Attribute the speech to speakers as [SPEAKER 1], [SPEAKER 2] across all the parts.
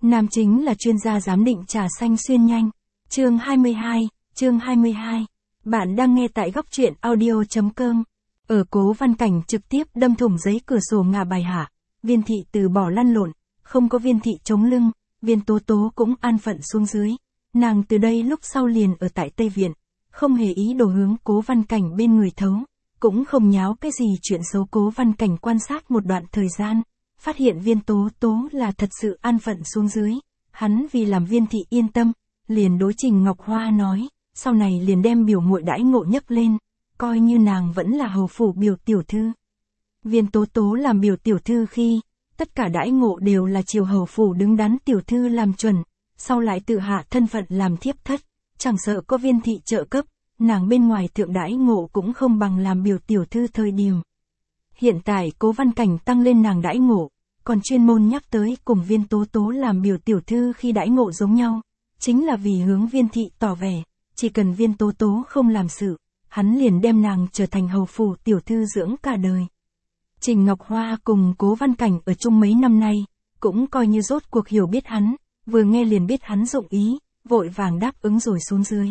[SPEAKER 1] Nam chính là chuyên gia giám định trà xanh xuyên nhanh. Chương 22. Bạn đang nghe tại góc truyện audio.com. Ở Cố Văn Cảnh trực tiếp đâm thủng giấy cửa sổ ngả bài hạ. Viên thị từ bỏ lăn lộn, không có Viên thị chống lưng, Viên Tố Tố cũng an phận xuống dưới. Nàng từ đây lúc sau liền ở tại Tây Viện, không hề ý đồ hướng Cố Văn Cảnh bên người thấu, cũng không nháo cái gì chuyện xấu. Cố Văn Cảnh quan sát một đoạn thời gian, phát hiện Viên Tố Tố là thật sự an phận xuống dưới. Hắn vì làm Viên thị yên tâm, liền đối Trình Ngọc Hoa nói, sau này liền đem biểu muội đãi ngộ nhấc lên, coi như nàng vẫn là hầu phủ biểu tiểu thư. Viên Tố Tố làm biểu tiểu thư khi, tất cả đãi ngộ đều là chiều hầu phủ đứng đắn tiểu thư làm chuẩn, sau lại tự hạ thân phận làm thiếp thất, chẳng sợ có Viên thị trợ cấp, nàng bên ngoài thượng đãi ngộ cũng không bằng làm biểu tiểu thư thời điểm. Hiện tại Cố Văn Cảnh tăng lên nàng đãi ngộ, còn chuyên môn nhắc tới cùng Viên Tố Tố làm biểu tiểu thư khi đãi ngộ giống nhau, chính là vì hướng Viên thị tỏ vẻ, chỉ cần Viên Tố Tố không làm sự, hắn liền đem nàng trở thành hầu phủ tiểu thư dưỡng cả đời. Trình Ngọc Hoa cùng Cố Văn Cảnh ở chung mấy năm nay, cũng coi như rốt cuộc hiểu biết hắn, vừa nghe liền biết hắn dụng ý, vội vàng đáp ứng rồi xuống dưới.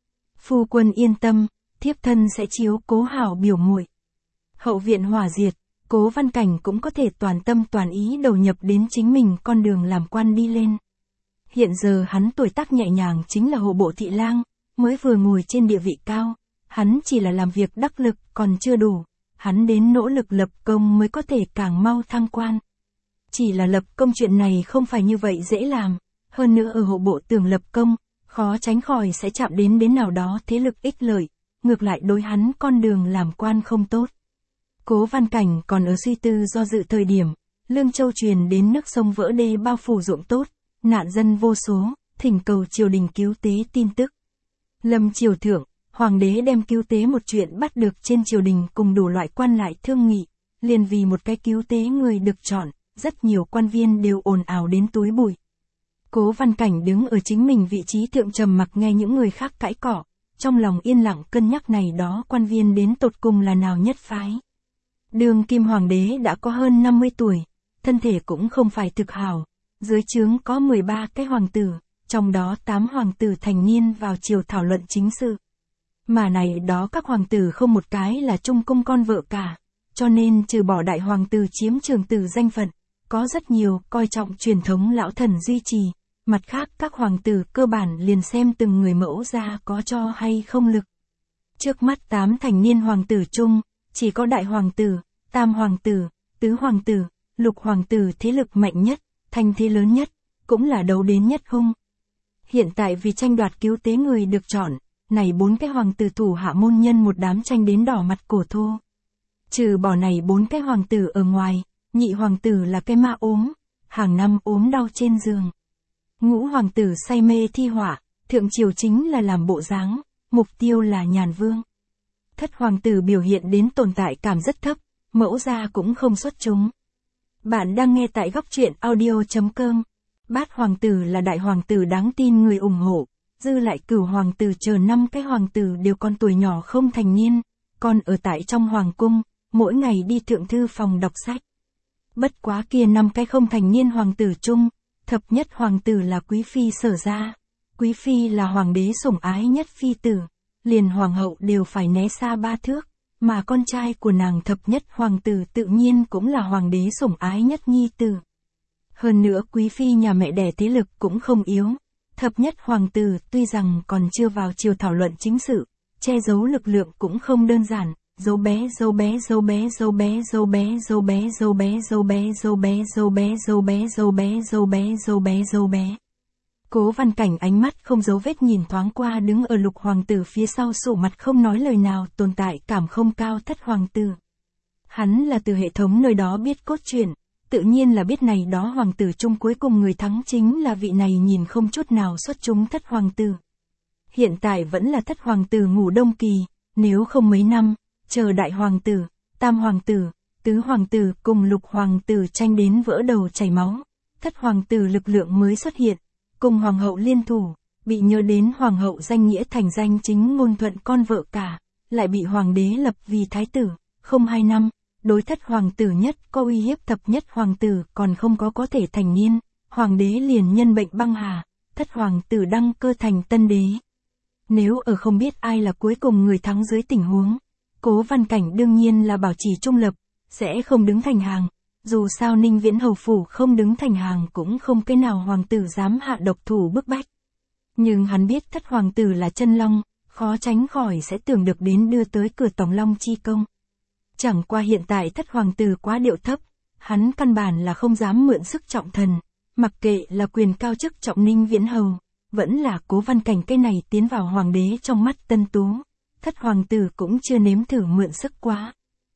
[SPEAKER 1] Phu quân yên tâm, thiếp thân sẽ chiếu cố hảo biểu muội. Hậu viện hỏa diệt, Cố Văn Cảnh cũng có thể toàn tâm toàn ý đầu nhập đến chính mình con đường làm quan đi lên. Hiện giờ hắn tuổi tác nhẹ nhàng chính là hộ bộ thị lang, mới vừa ngồi trên địa vị cao, hắn chỉ là làm việc đắc lực còn chưa đủ, hắn đến nỗ lực lập công mới có thể càng mau thăng quan. Chỉ là lập công chuyện này không phải như vậy dễ làm, hơn nữa ở hộ bộ tưởng lập công, khó tránh khỏi sẽ chạm đến nào đó thế lực ích lợi, ngược lại đối hắn con đường làm quan không tốt. Cố Văn Cảnh còn ở suy tư do dự thời điểm, Lương Châu truyền đến nước sông vỡ đê bao phủ ruộng tốt, nạn dân vô số, thỉnh cầu triều đình cứu tế tin tức. Lâm triều thượng, hoàng đế đem cứu tế một chuyện bắt được trên triều đình cùng đủ loại quan lại thương nghị, liền vì một cái cứu tế người được chọn, rất nhiều quan viên đều ồn ào đến túi bụi. Cố Văn Cảnh đứng ở chính mình vị trí thượng trầm mặc nghe những người khác cãi cọ, trong lòng yên lặng cân nhắc này đó quan viên đến tột cùng là nào nhất phái. Đương kim hoàng đế đã có hơn 50 tuổi, thân thể cũng không phải thực hảo, dưới trướng có 13 cái hoàng tử, trong đó 8 hoàng tử thành niên vào triều thảo luận chính sự. Mà này đó các hoàng tử không một cái là trung cung con vợ cả, cho nên trừ bỏ đại hoàng tử chiếm trường tử danh phận, có rất nhiều coi trọng truyền thống lão thần duy trì, mặt khác các hoàng tử cơ bản liền xem từng người mẫu ra có cho hay không lực. Trước mắt 8 thành niên hoàng tử chung, chỉ có đại hoàng tử, tam hoàng tử, tứ hoàng tử, lục hoàng tử thế lực mạnh nhất, thanh thế lớn nhất, cũng là đấu đến nhất hung. Hiện tại vì tranh đoạt cứu tế người được chọn, này 4 cái hoàng tử thủ hạ môn nhân một đám tranh đến đỏ mặt cổ thô. Trừ bỏ này 4 cái hoàng tử ở ngoài, nhị hoàng tử là cái ma ốm, hàng năm ốm đau trên giường. Ngũ hoàng tử say mê thi họa, thượng triều chính là làm bộ dáng, mục tiêu là nhàn vương. Thất hoàng tử biểu hiện đến tồn tại cảm rất thấp, mẫu gia cũng không xuất chúng. Bạn đang nghe tại góc truyện audio.com. Bát hoàng tử là đại hoàng tử đáng tin người ủng hộ, dư lại cửu hoàng tử chờ 5 cái hoàng tử đều còn tuổi nhỏ không thành niên, còn ở tại trong hoàng cung, mỗi ngày đi thượng thư phòng đọc sách. Bất quá kia 5 cái không thành niên hoàng tử chung, thập nhất hoàng tử là quý phi Sở gia. Quý phi là hoàng đế sủng ái nhất phi tử, liền hoàng hậu đều phải né xa 3 thước, mà con trai của nàng thập nhất hoàng tử tự nhiên cũng là hoàng đế sủng ái nhất nhi tử. Hơn nữa quý phi nhà mẹ đẻ thế lực cũng không yếu, thập nhất hoàng tử tuy rằng còn chưa vào triều thảo luận chính sự, che giấu lực lượng cũng không đơn giản, dấu bé. Cố Văn Cảnh ánh mắt không giấu vết nhìn thoáng qua đứng ở lục hoàng tử phía sau sổ mặt không nói lời nào tồn tại cảm không cao thất hoàng tử. Hắn là từ hệ thống nơi đó biết cốt truyện, tự nhiên là biết này đó hoàng tử chung cuối cùng người thắng chính là vị này nhìn không chút nào xuất chúng thất hoàng tử. Hiện tại vẫn là thất hoàng tử ngủ đông kỳ, nếu không mấy năm, chờ đại hoàng tử, tam hoàng tử, tứ hoàng tử cùng lục hoàng tử tranh đến vỡ đầu chảy máu, thất hoàng tử lực lượng mới xuất hiện, cùng hoàng hậu liên thủ, bị nhớ đến hoàng hậu danh nghĩa thành danh chính ngôn thuận con vợ cả, lại bị hoàng đế lập vì thái tử, không 2 năm, đối thất hoàng tử nhất có uy hiếp thập nhất hoàng tử còn không có thể thành niên, hoàng đế liền nhân bệnh băng hà, thất hoàng tử đăng cơ thành tân đế. Nếu ở không biết ai là cuối cùng người thắng dưới tình huống, Cố Văn Cảnh đương nhiên là bảo trì trung lập, sẽ không đứng thành hàng. Dù sao Ninh Viễn hầu phủ không đứng thành hàng cũng không cái nào hoàng tử dám hạ độc thủ bức bách. Nhưng hắn biết thất hoàng tử là chân long, khó tránh khỏi sẽ tưởng được đến đưa tới cửa tổng long chi công. Chẳng qua hiện tại thất hoàng tử quá điệu thấp, hắn căn bản là không dám mượn sức trọng thần, mặc kệ là quyền cao chức trọng Ninh Viễn hầu, vẫn là Cố Văn Cảnh cái này tiến vào hoàng đế trong mắt Tân Tú, thất hoàng tử cũng chưa nếm thử mượn sức quá.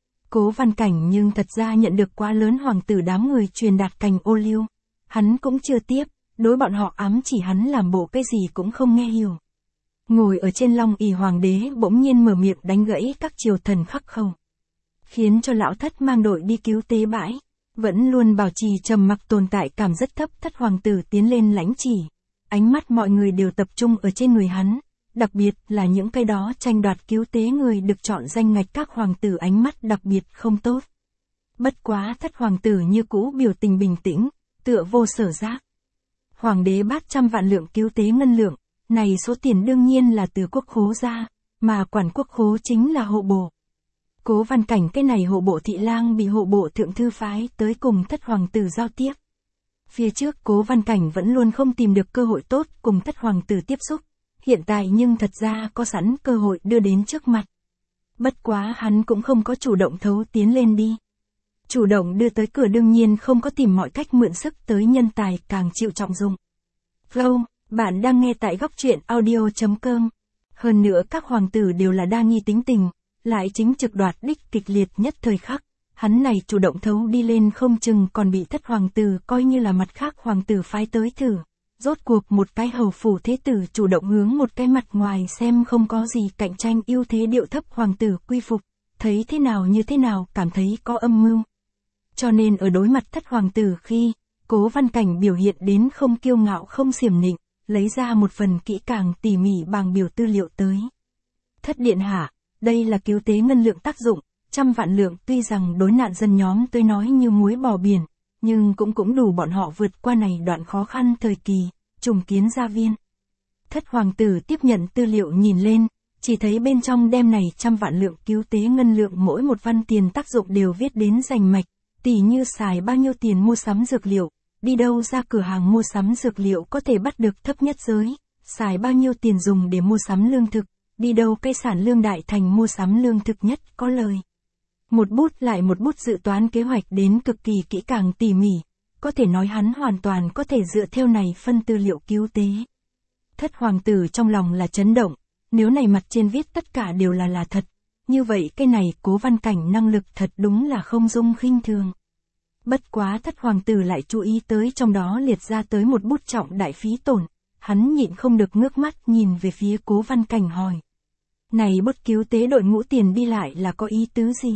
[SPEAKER 1] Cố Văn Cảnh nhưng thật ra nhận được quá lớn hoàng tử đám người truyền đạt cành ô liu, hắn cũng chưa tiếp, đối bọn họ ám chỉ hắn làm bộ cái gì cũng không nghe hiểu. Ngồi ở trên long ỷ hoàng đế bỗng nhiên mở miệng đánh gãy các triều thần khắc khẩu, khiến cho lão thất mang đội đi cứu tế bãi, vẫn luôn bảo trì trầm mặc tồn tại cảm rất thấp. Thất hoàng tử tiến lên lãnh chỉ, ánh mắt mọi người đều tập trung ở trên người hắn, đặc biệt là những cái đó tranh đoạt cứu tế người được chọn danh ngạch các hoàng tử ánh mắt đặc biệt không tốt. Bất quá thất hoàng tử như cũ biểu tình bình tĩnh, tựa vô sở giác. Hoàng đế bát 100 vạn lượng cứu tế ngân lượng, này số tiền đương nhiên là từ quốc khố ra, mà quản quốc khố chính là hộ bộ. Cố Văn Cảnh cái này hộ bộ thị lang bị hộ bộ thượng thư phái tới cùng thất hoàng tử giao tiếp. Phía trước Cố Văn Cảnh vẫn luôn không tìm được cơ hội tốt cùng thất hoàng tử tiếp xúc, hiện tại nhưng thật ra có sẵn cơ hội đưa đến trước mặt. Bất quá hắn cũng không có chủ động thấu tiến lên đi. Chủ động đưa tới cửa đương nhiên không có tìm mọi cách mượn sức tới nhân tài càng chịu trọng dụng. Flow, bạn đang nghe tại góc truyện audio.com. Hơn nữa các hoàng tử đều là đa nghi tính tình, lại chính trực đoạt đích kịch liệt nhất thời khắc. Hắn này chủ động thấu đi lên không chừng còn bị thất hoàng tử coi như là mặt khác hoàng tử phái tới thử. Rốt cuộc một cái hầu phủ thế tử chủ động hướng một cái mặt ngoài xem không có gì cạnh tranh ưu thế điệu thấp hoàng tử quy phục, thấy thế nào như thế nào cảm thấy có âm mưu. Cho nên ở đối mặt thất hoàng tử khi, Cố Văn Cảnh biểu hiện đến không kiêu ngạo không xiểm nịnh, lấy ra một phần kỹ càng tỉ mỉ bảng biểu tư liệu tới. Thất điện hạ, đây là cứu tế ngân lượng tác dụng, 100 vạn lượng tuy rằng đối nạn dân nhóm tôi nói như muối bỏ biển, nhưng cũng đủ bọn họ vượt qua này đoạn khó khăn thời kỳ, trùng kiến gia viên. Thất hoàng tử tiếp nhận tư liệu nhìn lên, chỉ thấy bên trong đem này 100 vạn lượng cứu tế ngân lượng mỗi một văn tiền tác dụng đều viết đến rành mạch, tỉ như xài bao nhiêu tiền mua sắm dược liệu, đi đâu ra cửa hàng mua sắm dược liệu có thể bắt được thấp nhất giới, xài bao nhiêu tiền dùng để mua sắm lương thực, đi đâu cây sản lương đại thành mua sắm lương thực nhất có lời. Một bút lại một bút dự toán kế hoạch đến cực kỳ kỹ càng tỉ mỉ, có thể nói hắn hoàn toàn có thể dựa theo này phân tư liệu cứu tế. Thất hoàng tử trong lòng là chấn động, nếu này mặt trên viết tất cả đều là thật, như vậy cái này Cố Văn Cảnh năng lực thật đúng là không dung khinh thường. Bất quá thất hoàng tử lại chú ý tới trong đó liệt ra tới một bút trọng đại phí tổn, hắn nhịn không được ngước mắt nhìn về phía Cố Văn Cảnh hỏi. Này bút cứu tế đội ngũ tiền đi lại là có ý tứ gì?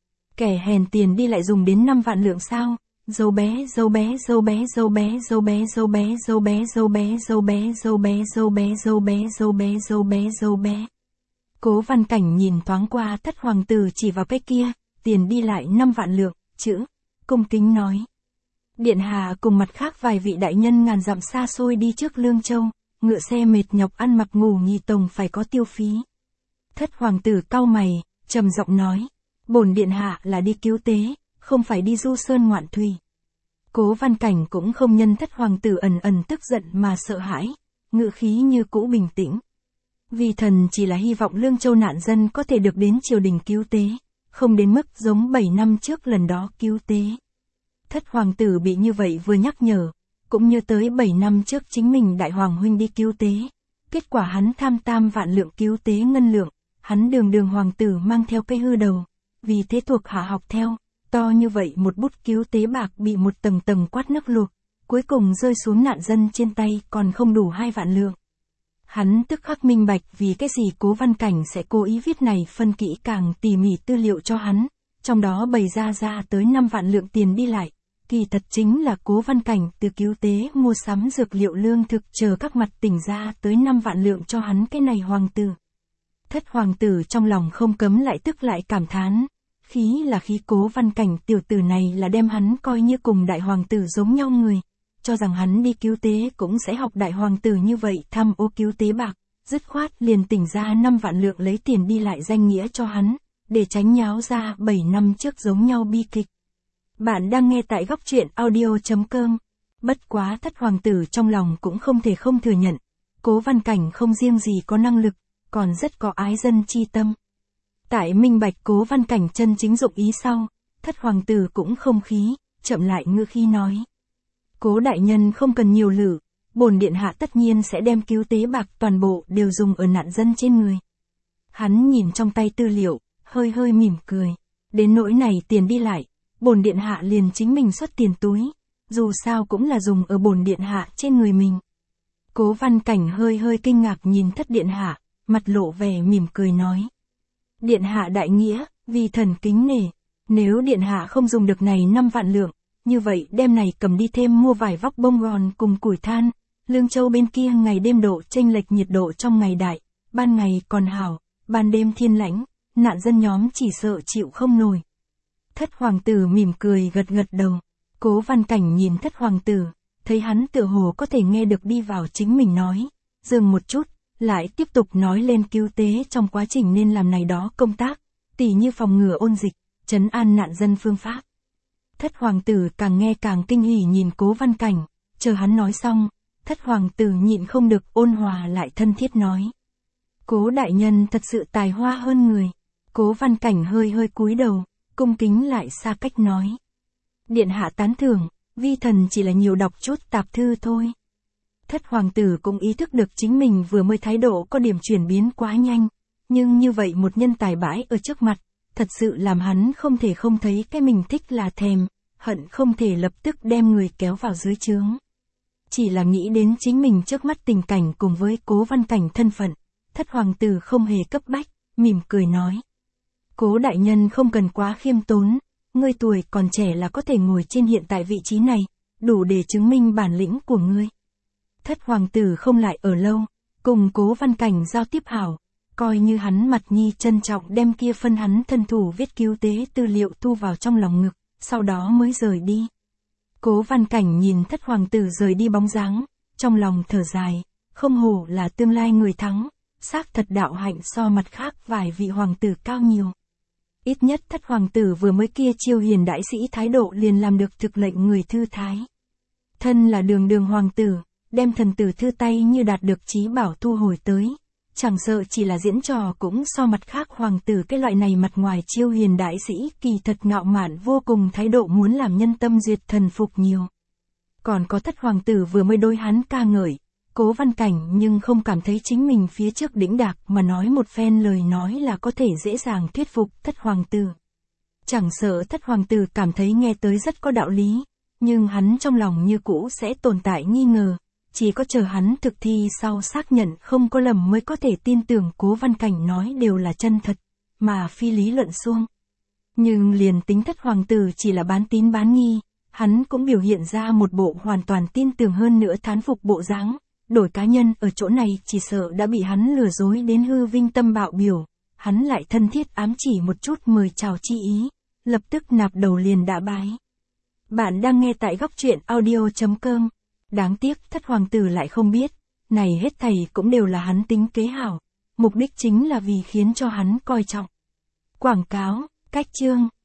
[SPEAKER 1] Kẻ hèn tiền đi lại dùng đến 5 vạn lượng sao? Dâu bé, dâu bé, dâu bé, dâu bé, dâu bé, dâu bé, dâu bé, dâu bé, dâu bé, dâu bé, dâu bé, dâu bé, dâu bé, dâu bé, dâu bé. Cố Văn Cảnh nhìn thoáng qua thất hoàng tử chỉ vào cái kia, tiền đi lại 5 vạn lượng, chữ, cung kính nói. Điện hạ cùng mặt khác vài vị đại nhân ngàn dặm xa xôi đi trước Lương Châu, ngựa xe mệt nhọc ăn mặc ngủ nghỉ tổng phải có tiêu phí. Thất hoàng tử cau mày, trầm giọng nói, bổn điện hạ là đi cứu tế, không phải đi du sơn ngoạn thủy. Cố Văn Cảnh cũng không nhân thất hoàng tử ẩn tức giận mà sợ hãi, ngữ khí như cũ bình tĩnh. Vì thần chỉ là hy vọng Lương Châu nạn dân có thể được đến triều đình cứu tế, không đến mức giống 7 năm trước lần đó cứu tế. Thất hoàng tử bị như vậy vừa nhắc nhở, cũng như tới 7 năm trước chính mình đại hoàng huynh đi cứu tế. Kết quả hắn tham tam vạn lượng cứu tế ngân lượng, hắn đường hoàng tử mang theo cây hư đầu, vì thế thuộc hạ học theo, to như vậy một bút cứu tế bạc bị một tầng quát nước luộc, cuối cùng rơi xuống nạn dân trên tay còn không đủ 2 vạn lượng. Hắn tức khắc minh bạch vì cái gì Cố Văn Cảnh sẽ cố ý viết này phân kỹ càng tỉ mỉ tư liệu cho hắn, trong đó bày ra tới 5 vạn lượng tiền đi lại, kỳ thật chính là Cố Văn Cảnh từ cứu tế mua sắm dược liệu lương thực chờ các mặt tỉnh ra tới 5 vạn lượng cho hắn cái này hoàng tử. Thất hoàng tử trong lòng không cấm lại tức lại cảm thán, khí là khí Cố Văn Cảnh tiểu tử này là đem hắn coi như cùng đại hoàng tử giống nhau người, cho rằng hắn đi cứu tế cũng sẽ học đại hoàng tử như vậy tham ô cứu tế bạc, dứt khoát liền tỉnh ra 5 vạn lượng lấy tiền đi lại danh nghĩa cho hắn, để tránh nháo ra 7 năm trước giống nhau bi kịch. Bạn đang nghe tại góc truyện audio.com. Bất quá Thất hoàng tử trong lòng cũng không thể không thừa nhận, Cố Văn Cảnh không riêng gì có năng lực, còn rất có ái dân chi tâm. Tại minh bạch Cố Văn Cảnh chân chính dụng ý sau, Thất hoàng tử cũng không khí, chậm lại ngữ khí nói. Cố đại nhân không cần nhiều lử, bổn điện hạ tất nhiên sẽ đem cứu tế bạc toàn bộ đều dùng ở nạn dân trên người. Hắn nhìn trong tay tư liệu, hơi hơi mỉm cười. Đến nỗi này tiền đi lại, bổn điện hạ liền chính mình xuất tiền túi, dù sao cũng là dùng ở bổn điện hạ trên người mình. Cố Văn Cảnh hơi hơi kinh ngạc nhìn Thất điện hạ, mặt lộ vẻ mỉm cười nói. Điện hạ đại nghĩa, vì thần kính nể, nếu điện hạ không dùng được này 5 vạn lượng, như vậy đêm này cầm đi thêm mua vải vóc bông gòn cùng củi than. Lương Châu bên kia ngày đêm độ chênh lệch nhiệt độ trong ngày đại, ban ngày còn hảo, ban đêm thiên lãnh, nạn dân nhóm chỉ sợ chịu không nổi. Thất hoàng tử mỉm cười gật gật đầu. Cố Văn Cảnh nhìn Thất hoàng tử, thấy hắn tựa hồ có thể nghe được đi vào chính mình nói, dừng một chút, lại tiếp tục nói lên cứu tế trong quá trình nên làm này đó công tác, tỉ như phòng ngừa ôn dịch, trấn an nạn dân phương pháp. Thất hoàng tử càng nghe càng kinh hỉ nhìn Cố Văn Cảnh, chờ hắn nói xong, Thất hoàng tử nhịn không được ôn hòa lại thân thiết nói. Cố đại nhân thật sự tài hoa hơn người. Cố Văn Cảnh hơi hơi cúi đầu, cung kính lại xa cách nói. Điện hạ tán thưởng, vi thần chỉ là nhiều đọc chút tạp thư thôi. Thất hoàng tử cũng ý thức được chính mình vừa mới thái độ có điểm chuyển biến quá nhanh, nhưng như vậy một nhân tài bãi ở trước mặt, thật sự làm hắn không thể không thấy cái mình thích là thèm, hận không thể lập tức đem người kéo vào dưới trướng. Chỉ là nghĩ đến chính mình trước mắt tình cảnh cùng với Cố Văn Cảnh thân phận, Thất hoàng tử không hề cấp bách, mỉm cười nói. Cố đại nhân không cần quá khiêm tốn, ngươi tuổi còn trẻ là có thể ngồi trên hiện tại vị trí này, đủ để chứng minh bản lĩnh của ngươi. Thất hoàng tử không lại ở lâu, cùng Cố Văn Cảnh giao tiếp hảo, coi như hắn mặt nhi trân trọng đem kia phân hắn thân thủ viết cứu tế tư liệu thu vào trong lòng ngực, sau đó mới rời đi. Cố Văn Cảnh nhìn Thất hoàng tử rời đi bóng dáng, trong lòng thở dài, không hổ là tương lai người thắng, xác thật đạo hạnh so mặt khác vài vị hoàng tử cao nhiều. Ít nhất Thất hoàng tử vừa mới kia chiêu hiền đại sĩ thái độ liền làm được thực lệnh người thư thái. Thân là đường đường hoàng tử, đem thần tử thư tay như đạt được chí bảo thu hồi tới, chẳng sợ chỉ là diễn trò cũng so mặt khác hoàng tử cái loại này mặt ngoài chiêu hiền đại sĩ kỳ thật ngạo mạn vô cùng thái độ muốn làm nhân tâm duyệt thần phục nhiều. Còn có Thất hoàng tử vừa mới đối hắn ca ngợi, Cố Văn Cảnh nhưng không cảm thấy chính mình phía trước đĩnh đạc mà nói một phen lời nói là có thể dễ dàng thuyết phục Thất hoàng tử. Chẳng sợ Thất hoàng tử cảm thấy nghe tới rất có đạo lý, nhưng hắn trong lòng như cũ sẽ tồn tại nghi ngờ, chỉ có chờ hắn thực thi sau xác nhận không có lầm mới có thể tin tưởng Cố Văn Cảnh nói đều là chân thật, mà phi lý luận suông. Nhưng liền tính Thất hoàng tử chỉ là bán tín bán nghi, hắn cũng biểu hiện ra một bộ hoàn toàn tin tưởng hơn nữa thán phục bộ dáng. Đổi cá nhân ở chỗ này chỉ sợ đã bị hắn lừa dối đến hư vinh tâm bạo biểu, hắn lại thân thiết ám chỉ một chút mời chào chi ý, lập tức nạp đầu liền đã bái. Bạn đang nghe tại góc truyện audio.com. Đáng tiếc Thất hoàng tử lại không biết, này hết thảy cũng đều là hắn tính kế hảo, mục đích chính là vì khiến cho hắn coi trọng. Quảng cáo, cách chương.